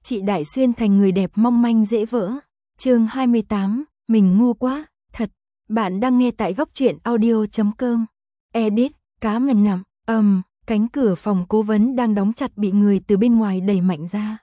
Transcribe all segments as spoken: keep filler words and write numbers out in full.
Chị Đại Xuyên thành người đẹp mong manh dễ vỡ. Chương hai mươi tám, mình ngu quá, thật. Bạn đang nghe tại góc truyện audio chấm com. Edit, cá ngần nằm, ầm, um, cánh cửa phòng cố vấn đang đóng chặt bị người từ bên ngoài đẩy mạnh ra.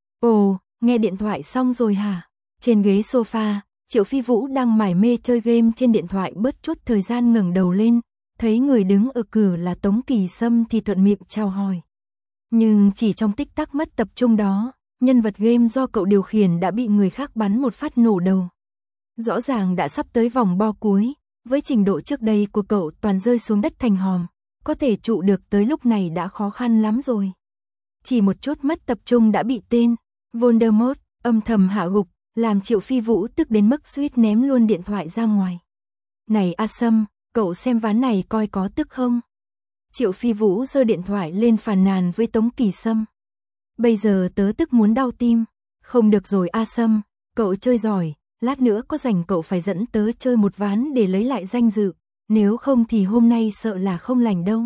Ồ, nghe điện thoại xong rồi hả? Trên ghế sofa, Triệu Phi Vũ đang mải mê chơi game trên điện thoại bớt chút thời gian ngẩng đầu lên, thấy người đứng ở cửa là Tống Kỳ Sâm thì thuận miệng chào hỏi. Nhưng chỉ trong tích tắc mất tập trung đó, nhân vật game do cậu điều khiển đã bị người khác bắn một phát nổ đầu. Rõ ràng đã sắp tới vòng bo cuối, với trình độ trước đây của cậu toàn rơi xuống đất thành hòm, có thể trụ được tới lúc này đã khó khăn lắm rồi. Chỉ một chút mất tập trung đã bị tên Voldemort âm thầm hạ gục, làm Triệu Phi Vũ tức đến mức suýt ném luôn điện thoại ra ngoài. Này A Sâm, cậu xem ván này coi có tức không? Triệu Phi Vũ giơ điện thoại lên phàn nàn với Tống Kỳ Sâm. Bây giờ tớ tức muốn đau tim. Không được rồi A Sâm, cậu chơi giỏi, lát nữa có rảnh cậu phải dẫn tớ chơi một ván để lấy lại danh dự, nếu không thì hôm nay sợ là không lành đâu.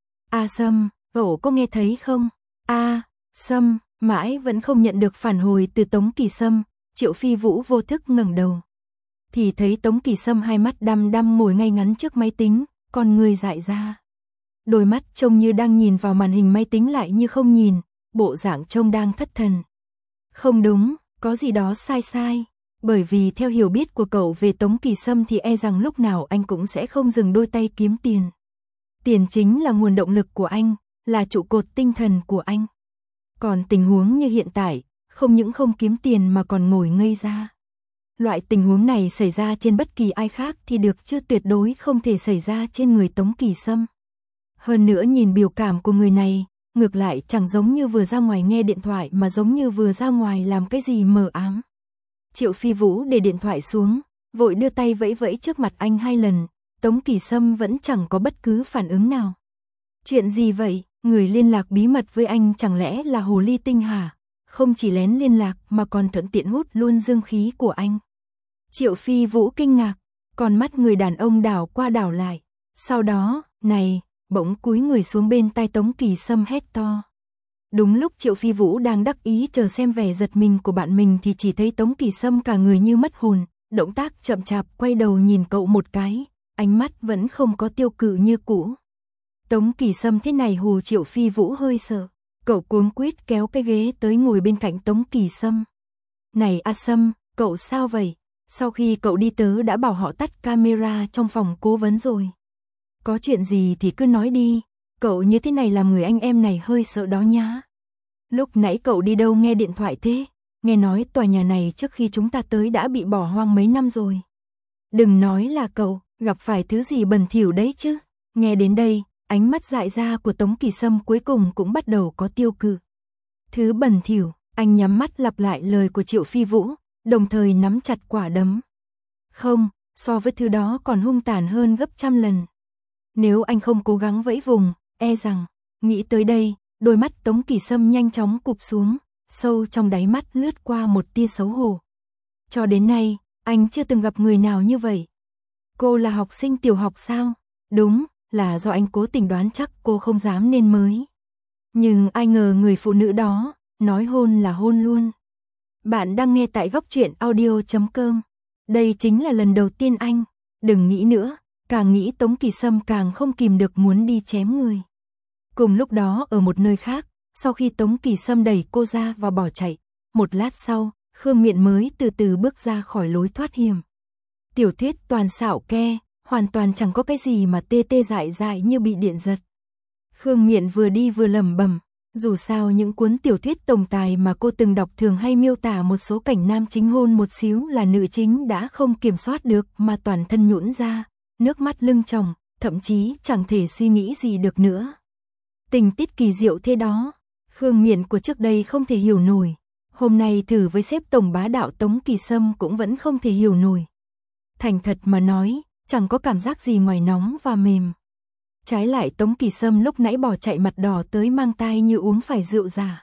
A Sâm, cậu có nghe thấy không? A Sâm, mãi vẫn không nhận được phản hồi từ Tống Kỳ Sâm, Triệu Phi Vũ vô thức ngẩng đầu. Thì thấy Tống Kỳ Sâm hai mắt đăm đăm ngồi ngay ngắn trước máy tính, con người dại ra. Đôi mắt trông như đang nhìn vào màn hình máy tính lại như không nhìn, bộ dạng trông đang thất thần. Không đúng, có gì đó sai sai, bởi vì theo hiểu biết của cậu về Tống Kỳ Sâm thì e rằng lúc nào anh cũng sẽ không dừng đôi tay kiếm tiền. Tiền chính là nguồn động lực của anh, là trụ cột tinh thần của anh. Còn tình huống như hiện tại, không những không kiếm tiền mà còn ngồi ngây ra. Loại tình huống này xảy ra trên bất kỳ ai khác thì được chứ tuyệt đối không thể xảy ra trên người Tống Kỳ Sâm. Hơn nữa nhìn biểu cảm của người này, ngược lại chẳng giống như vừa ra ngoài nghe điện thoại mà giống như vừa ra ngoài làm cái gì mờ ám. Triệu Phi Vũ để điện thoại xuống, vội đưa tay vẫy vẫy trước mặt anh hai lần, Tống Kỳ Sâm vẫn chẳng có bất cứ phản ứng nào. Chuyện gì vậy, người liên lạc bí mật với anh chẳng lẽ là hồ ly tinh hả? Không chỉ lén liên lạc mà còn thuận tiện hút luôn dương khí của anh. Triệu Phi Vũ kinh ngạc, con mắt người đàn ông đảo qua đảo lại. Sau đó, này, bỗng cúi người xuống bên tai Tống Kỳ Sâm hét to. Đúng lúc Triệu Phi Vũ đang đắc ý chờ xem vẻ giật mình của bạn mình thì chỉ thấy Tống Kỳ Sâm cả người như mất hồn, động tác chậm chạp quay đầu nhìn cậu một cái, ánh mắt vẫn không có tiêu cự như cũ. Tống Kỳ Sâm thế này hù Triệu Phi Vũ hơi sợ, cậu cuống quýt kéo cái ghế tới ngồi bên cạnh Tống Kỳ Sâm. Này A Sâm, cậu sao vậy? Sau khi cậu đi tớ đã bảo họ tắt camera trong phòng cố vấn rồi. Có chuyện gì thì cứ nói đi, cậu như thế này làm người anh em này hơi sợ đó nhá. Lúc nãy cậu đi đâu nghe điện thoại thế? Nghe nói tòa nhà này trước khi chúng ta tới đã bị bỏ hoang mấy năm rồi. Đừng nói là cậu gặp phải thứ gì bẩn thỉu đấy chứ. Nghe đến đây, ánh mắt dại ra của Tống Kỳ Sâm cuối cùng cũng bắt đầu có tiêu cự. Thứ bẩn thỉu, anh nhắm mắt lặp lại lời của Triệu Phi Vũ, đồng thời nắm chặt quả đấm. Không, so với thứ đó còn hung tàn hơn gấp trăm lần. Nếu anh không cố gắng vẫy vùng, e rằng, nghĩ tới đây, đôi mắt Tống Kỳ Sâm nhanh chóng cụp xuống, sâu trong đáy mắt lướt qua một tia xấu hổ. Cho đến nay, anh chưa từng gặp người nào như vậy. Cô là học sinh tiểu học sao? Đúng, là do anh cố tình đoán chắc cô không dám nên mới. Nhưng ai ngờ người phụ nữ đó, nói hôn là hôn luôn. Bạn đang nghe tại góc truyện audio chấm com. Đây chính là lần đầu tiên anh, đừng nghĩ nữa, càng nghĩ Tống Kỳ Sâm càng không kìm được muốn đi chém người. Cùng lúc đó ở một nơi khác, sau khi Tống Kỳ Sâm đẩy cô ra và bỏ chạy, một lát sau, Khương Miện mới từ từ bước ra khỏi lối thoát hiểm. Tiểu thuyết toàn xảo ke, hoàn toàn chẳng có cái gì mà tê tê dại dại như bị điện giật. Khương Miện vừa đi vừa lẩm bẩm, dù sao những cuốn tiểu thuyết tổng tài mà cô từng đọc thường hay miêu tả một số cảnh nam chính hôn một xíu là nữ chính đã không kiểm soát được mà toàn thân nhũn ra, nước mắt lưng tròng, thậm chí chẳng thể suy nghĩ gì được nữa. Tình tiết kỳ diệu thế đó, Khương Miện của trước đây không thể hiểu nổi, hôm nay thử với sếp tổng bá đạo Tống Kỳ Sâm cũng vẫn không thể hiểu nổi. Thành thật mà nói, chẳng có cảm giác gì ngoài nóng và mềm. Trái lại Tống Kỳ Sâm lúc nãy bỏ chạy mặt đỏ tới mang tai như uống phải rượu giả.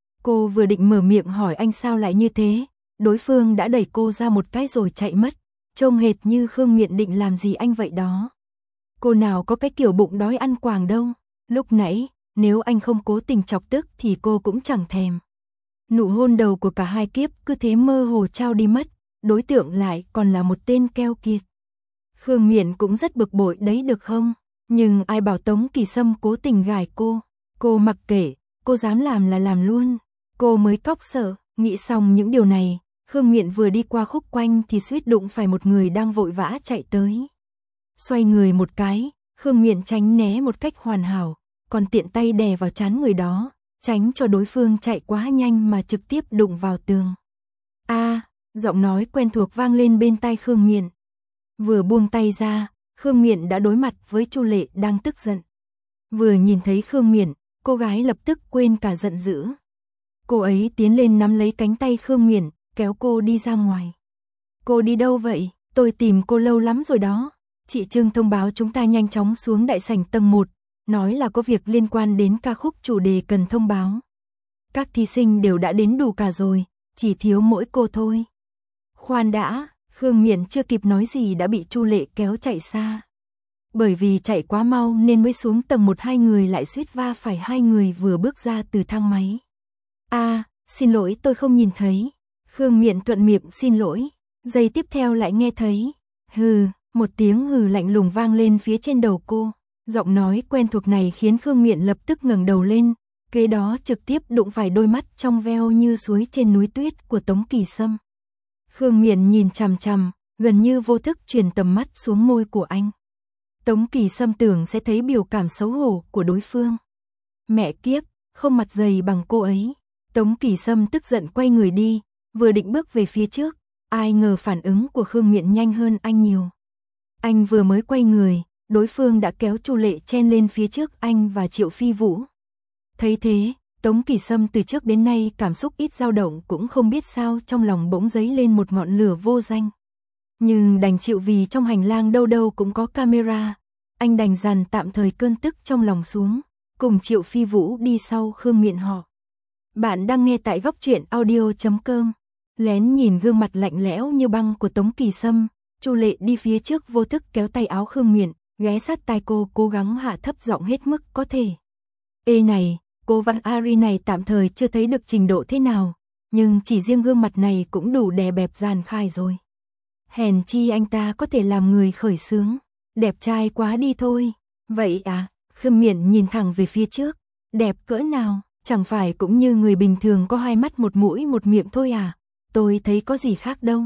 Cô vừa định mở miệng hỏi anh sao lại như thế, đối phương đã đẩy cô ra một cái rồi chạy mất, trông hệt như Khương Miện định làm gì anh vậy đó. Cô nào có cái kiểu bụng đói ăn quàng đâu, lúc nãy, nếu anh không cố tình chọc tức thì cô cũng chẳng thèm. Nụ hôn đầu của cả hai kiếp cứ thế mơ hồ trao đi mất, đối tượng lại còn là một tên keo kiệt. Khương Miện cũng rất bực bội đấy được không? Nhưng ai bảo Tống Kỳ Sâm cố tình gài cô? Cô mặc kệ, cô dám làm là làm luôn. Cô mới cóc sợ. Nghĩ xong những điều này, Khương Miện vừa đi qua khúc quanh thì suýt đụng phải một người đang vội vã chạy tới. Xoay người một cái, Khương Miện tránh né một cách hoàn hảo, còn tiện tay đè vào trán người đó, tránh cho đối phương chạy quá nhanh mà trực tiếp đụng vào tường. A, à, giọng nói quen thuộc vang lên bên tai Khương Miện. Vừa buông tay ra, Khương Miện đã đối mặt với Chu Lệ đang tức giận. Vừa nhìn thấy Khương Miện, cô gái lập tức quên cả giận dữ. Cô ấy tiến lên nắm lấy cánh tay Khương Miện, kéo cô đi ra ngoài. Cô đi đâu vậy? Tôi tìm cô lâu lắm rồi đó. Chị Trương thông báo chúng ta nhanh chóng xuống đại sảnh tầng một, nói là có việc liên quan đến ca khúc chủ đề cần thông báo. Các thí sinh đều đã đến đủ cả rồi, chỉ thiếu mỗi cô thôi. Khoan đã, Khương Miện chưa kịp nói gì đã bị Chu Lệ kéo chạy xa. Bởi vì chạy quá mau nên mới xuống tầng một hai người lại suýt va phải hai người vừa bước ra từ thang máy. A, à, xin lỗi tôi không nhìn thấy. Khương Miện thuận miệng xin lỗi, giây tiếp theo lại nghe thấy. Hừ, một tiếng hừ lạnh lùng vang lên phía trên đầu cô. Giọng nói quen thuộc này khiến Khương Miện lập tức ngẩng đầu lên, kế đó trực tiếp đụng phải đôi mắt trong veo như suối trên núi tuyết của Tống Kỳ Sâm. Khương Miện nhìn chằm chằm, gần như vô thức truyền tầm mắt xuống môi của anh. Tống Kỳ Sâm tưởng sẽ thấy biểu cảm xấu hổ của đối phương. Mẹ kiếp, không mặt dày bằng cô ấy. Tống Kỳ Sâm tức giận quay người đi, vừa định bước về phía trước, ai ngờ phản ứng của Khương Miện nhanh hơn anh nhiều. Anh vừa mới quay người, đối phương đã kéo Chu Lệ chen lên phía trước anh và Triệu Phi Vũ. Thấy thế, Tống Kỳ Sâm từ trước đến nay cảm xúc ít dao động cũng không biết sao trong lòng bỗng dấy lên một ngọn lửa vô danh. Nhưng đành chịu vì trong hành lang đâu đâu cũng có camera, anh đành dằn tạm thời cơn tức trong lòng xuống, cùng Triệu Phi Vũ đi sau Khương Miện họ. Bạn đang nghe tại góc truyện audio chấm com. Lén nhìn gương mặt lạnh lẽo như băng của Tống Kỳ Sâm, Chu Lệ đi phía trước vô thức kéo tay áo Khương Miện, ghé sát tai cô cố gắng hạ thấp giọng hết mức có thể. Ê này, cô Văn Ari này tạm thời chưa thấy được trình độ thế nào, nhưng chỉ riêng gương mặt này cũng đủ đè bẹp Giàn Khai rồi. Hèn chi anh ta có thể làm người khởi xướng, đẹp trai quá đi thôi. Vậy à, Khương Miện nhìn thẳng về phía trước, đẹp cỡ nào, chẳng phải cũng như người bình thường có hai mắt một mũi một miệng thôi à, tôi thấy có gì khác đâu.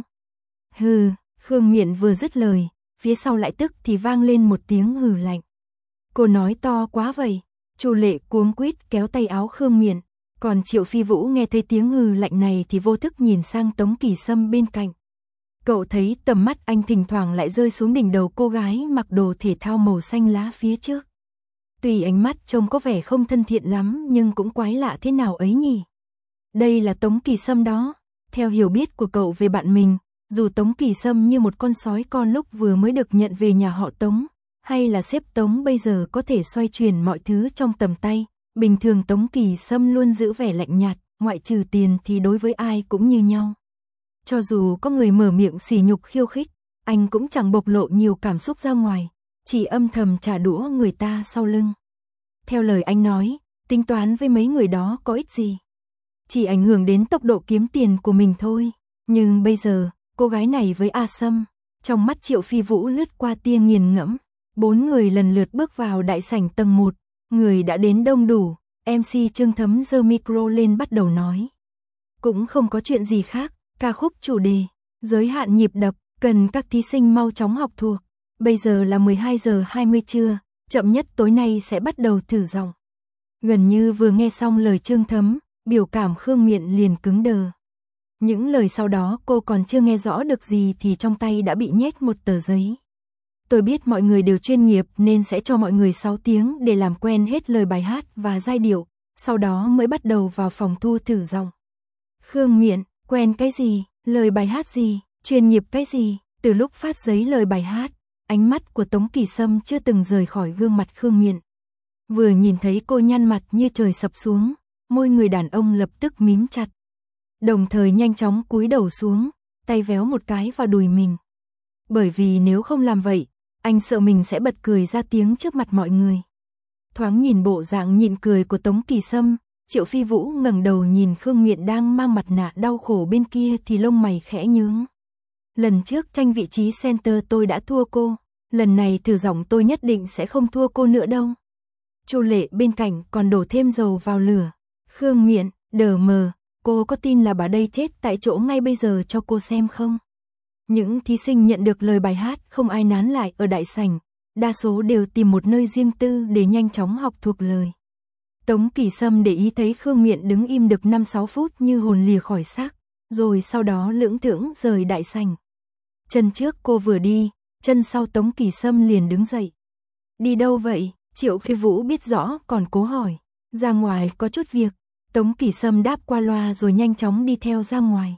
Hừ, Khương Miện vừa dứt lời, phía sau lại tức thì vang lên một tiếng hừ lạnh. Cô nói to quá vậy. Chu Lệ cuống quýt kéo tay áo Khương Miện, còn Triệu Phi Vũ nghe thấy tiếng hừ lạnh này thì vô thức nhìn sang Tống Kỳ Sâm bên cạnh. Cậu thấy tầm mắt anh thỉnh thoảng lại rơi xuống đỉnh đầu cô gái mặc đồ thể thao màu xanh lá phía trước. Tuy ánh mắt trông có vẻ không thân thiện lắm nhưng cũng quái lạ thế nào ấy nhỉ. Đây là Tống Kỳ Sâm đó. Theo hiểu biết của cậu về bạn mình, dù Tống Kỳ Sâm như một con sói con lúc vừa mới được nhận về nhà họ Tống, hay là sếp Tống bây giờ có thể xoay chuyển mọi thứ trong tầm tay, bình thường Tống Kỳ Sâm luôn giữ vẻ lạnh nhạt, ngoại trừ tiền thì đối với ai cũng như nhau. Cho dù có người mở miệng sỉ nhục khiêu khích, anh cũng chẳng bộc lộ nhiều cảm xúc ra ngoài, chỉ âm thầm trả đũa người ta sau lưng. Theo lời anh nói, tính toán với mấy người đó có ích gì. Chỉ ảnh hưởng đến tốc độ kiếm tiền của mình thôi. Nhưng bây giờ, cô gái này với A Sâm, trong mắt Triệu Phi Vũ lướt qua tia nghiền ngẫm. Bốn người lần lượt bước vào đại sảnh tầng một, người đã đến đông đủ, em xê Trương Thấm giơ micro lên bắt đầu nói. Cũng không có chuyện gì khác, ca khúc chủ đề, giới hạn nhịp đập, cần các thí sinh mau chóng học thuộc. Bây giờ là mười hai giờ hai mươi trưa, chậm nhất tối nay sẽ bắt đầu thử giọng. Gần như vừa nghe xong lời Trương Thấm, biểu cảm Khương Miện liền cứng đờ. Những lời sau đó cô còn chưa nghe rõ được gì thì trong tay đã bị nhét một tờ giấy. Tôi biết mọi người đều chuyên nghiệp nên sẽ cho mọi người sáu tiếng để làm quen hết lời bài hát và giai điệu, sau đó mới bắt đầu vào phòng thu thử giọng. Khương Miện, quen cái gì, lời bài hát gì, chuyên nghiệp cái gì, từ lúc phát giấy lời bài hát, ánh mắt của Tống Kỳ Sâm chưa từng rời khỏi gương mặt Khương Miện. Vừa nhìn thấy cô nhăn mặt như trời sập xuống, môi người đàn ông lập tức mím chặt. Đồng thời nhanh chóng cúi đầu xuống, tay véo một cái vào đùi mình. Bởi vì nếu không làm vậy, anh sợ mình sẽ bật cười ra tiếng trước mặt mọi người. Thoáng nhìn bộ dạng nhịn cười của Tống Kỳ Sâm, Triệu Phi Vũ ngẩng đầu nhìn Khương Miện đang mang mặt nạ đau khổ bên kia thì lông mày khẽ nhướng. Lần trước tranh vị trí center tôi đã thua cô, lần này thử giọng tôi nhất định sẽ không thua cô nữa đâu. Chu Lệ bên cạnh còn đổ thêm dầu vào lửa. Khương Miện, đờ mờ, cô có tin là bà đây chết tại chỗ ngay bây giờ cho cô xem không? Những thí sinh nhận được lời bài hát không ai nán lại ở đại sảnh, đa số đều tìm một nơi riêng tư để nhanh chóng học thuộc lời. Tống Kỳ Sâm để ý thấy Khương Miện đứng im được năm sáu phút như hồn lìa khỏi xác, rồi sau đó lững thững rời đại sảnh. Chân trước cô vừa đi, chân sau Tống Kỳ Sâm liền đứng dậy. Đi đâu vậy? Triệu Phi Vũ biết rõ còn cố hỏi. Ra ngoài có chút việc. Tống Kỳ Sâm đáp qua loa rồi nhanh chóng đi theo ra ngoài.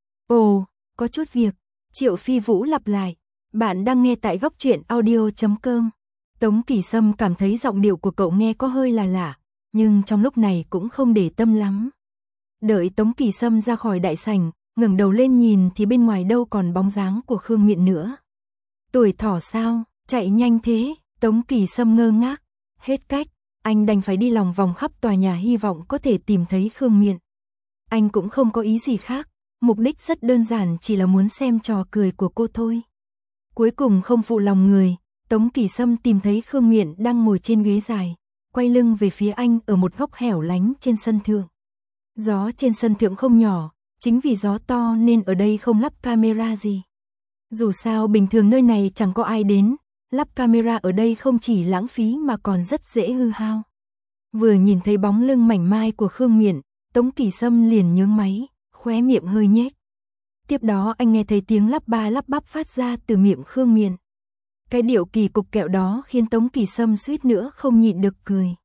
Ồ, có chút việc. Triệu Phi Vũ lặp lại. Bạn đang nghe tại góc truyện audio chấm com. Tống Kỳ Sâm cảm thấy giọng điệu của cậu nghe có hơi là lạ, nhưng trong lúc này cũng không để tâm lắm. Đợi Tống Kỳ Sâm ra khỏi đại sảnh, ngẩng đầu lên nhìn thì bên ngoài đâu còn bóng dáng của Khương Miện nữa. Tuổi thỏ sao, chạy nhanh thế? Tống Kỳ Sâm ngơ ngác. Hết cách, anh đành phải đi lòng vòng khắp tòa nhà hy vọng có thể tìm thấy Khương Miện. Anh cũng không có ý gì khác, mục đích rất đơn giản chỉ là muốn xem trò cười của cô thôi. Cuối cùng không phụ lòng người, Tống Kỳ Sâm tìm thấy Khương Miện đang ngồi trên ghế dài, quay lưng về phía anh ở một góc hẻo lánh trên sân thượng. Gió trên sân thượng không nhỏ, chính vì gió to nên ở đây không lắp camera gì. Dù sao bình thường nơi này chẳng có ai đến, lắp camera ở đây không chỉ lãng phí mà còn rất dễ hư hao. Vừa nhìn thấy bóng lưng mảnh mai của Khương Miện, Tống Kỳ Sâm liền nhướng máy, khóe miệng hơi nhếch. Tiếp đó anh nghe thấy tiếng lắp ba lắp bắp phát ra từ miệng Khương Miện. Cái điệu kỳ cục kẹo đó khiến Tống Kỳ Sâm suýt nữa không nhịn được cười.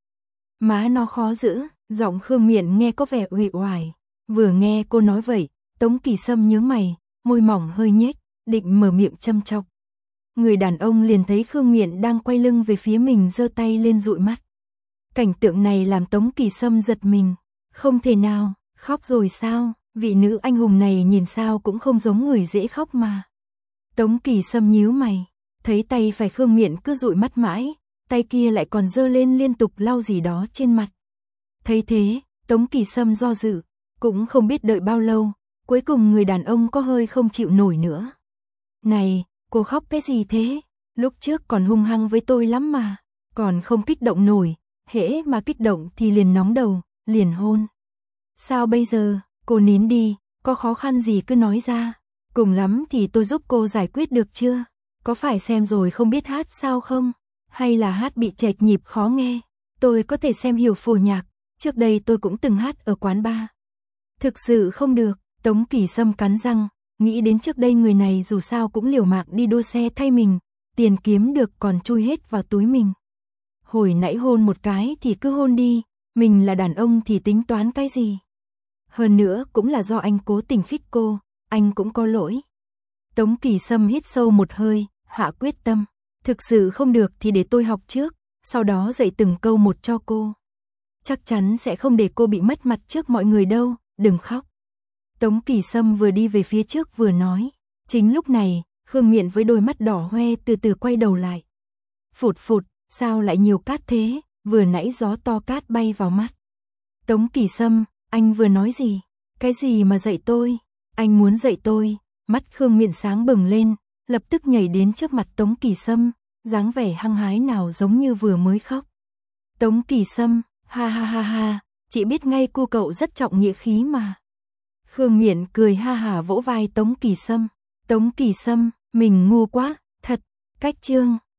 Má nó khó giữ, giọng Khương Miện nghe có vẻ uể oải. Vừa nghe cô nói vậy, Tống Kỳ Sâm nhướng mày, môi mỏng hơi nhếch, định mở miệng châm chọc. Người đàn ông liền thấy Khương Miện đang quay lưng về phía mình giơ tay lên dụi mắt. Cảnh tượng này làm Tống Kỳ Sâm giật mình. Không thể nào, khóc rồi sao? Vị nữ anh hùng này nhìn sao cũng không giống người dễ khóc mà. Tống Kỳ Sâm nhíu mày, thấy tay phải Khương Miện cứ dụi mắt mãi, tay kia lại còn giơ lên liên tục lau gì đó trên mặt. Thấy thế, Tống Kỳ Sâm do dự, cũng không biết đợi bao lâu, cuối cùng người đàn ông có hơi không chịu nổi nữa. Này, cô khóc cái gì thế? Lúc trước còn hung hăng với tôi lắm mà, còn không kích động nổi, hễ mà kích động thì liền nóng đầu, liền hôn. Sao bây giờ, cô nín đi, có khó khăn gì cứ nói ra, cùng lắm thì tôi giúp cô giải quyết được chưa? Có phải xem rồi không biết hát sao không? Hay là hát bị chệch nhịp khó nghe? Tôi có thể xem hiểu phổ nhạc, trước đây tôi cũng từng hát ở quán bar. Thực sự không được, Tống Kỳ Sâm cắn răng, nghĩ đến trước đây người này dù sao cũng liều mạng đi đua xe thay mình, tiền kiếm được còn chui hết vào túi mình. Hồi nãy hôn một cái thì cứ hôn đi, mình là đàn ông thì tính toán cái gì? Hơn nữa cũng là do anh cố tình khích cô, anh cũng có lỗi. Tống Kỳ Sâm hít sâu một hơi, hạ quyết tâm, thực sự không được thì để tôi học trước, sau đó dạy từng câu một cho cô. Chắc chắn sẽ không để cô bị mất mặt trước mọi người đâu, đừng khóc. Tống Kỳ Sâm vừa đi về phía trước vừa nói. Chính lúc này, Khương Miện với đôi mắt đỏ hoe từ từ quay đầu lại. Phụt phụt, sao lại nhiều cát thế, vừa nãy gió to cát bay vào mắt. Tống Kỳ Sâm, anh vừa nói gì? Cái gì mà dạy tôi? Anh muốn dạy tôi. Mắt Khương Miện sáng bừng lên, lập tức nhảy đến trước mặt Tống Kỳ Sâm, dáng vẻ hăng hái nào giống như vừa mới khóc. Tống Kỳ Sâm, ha ha ha ha, chị biết ngay cô cậu rất trọng nghĩa khí mà. Khương Miện cười ha hả vỗ vai Tống Kỳ Sâm. Tống Kỳ Sâm, mình ngu quá, thật. Cách chương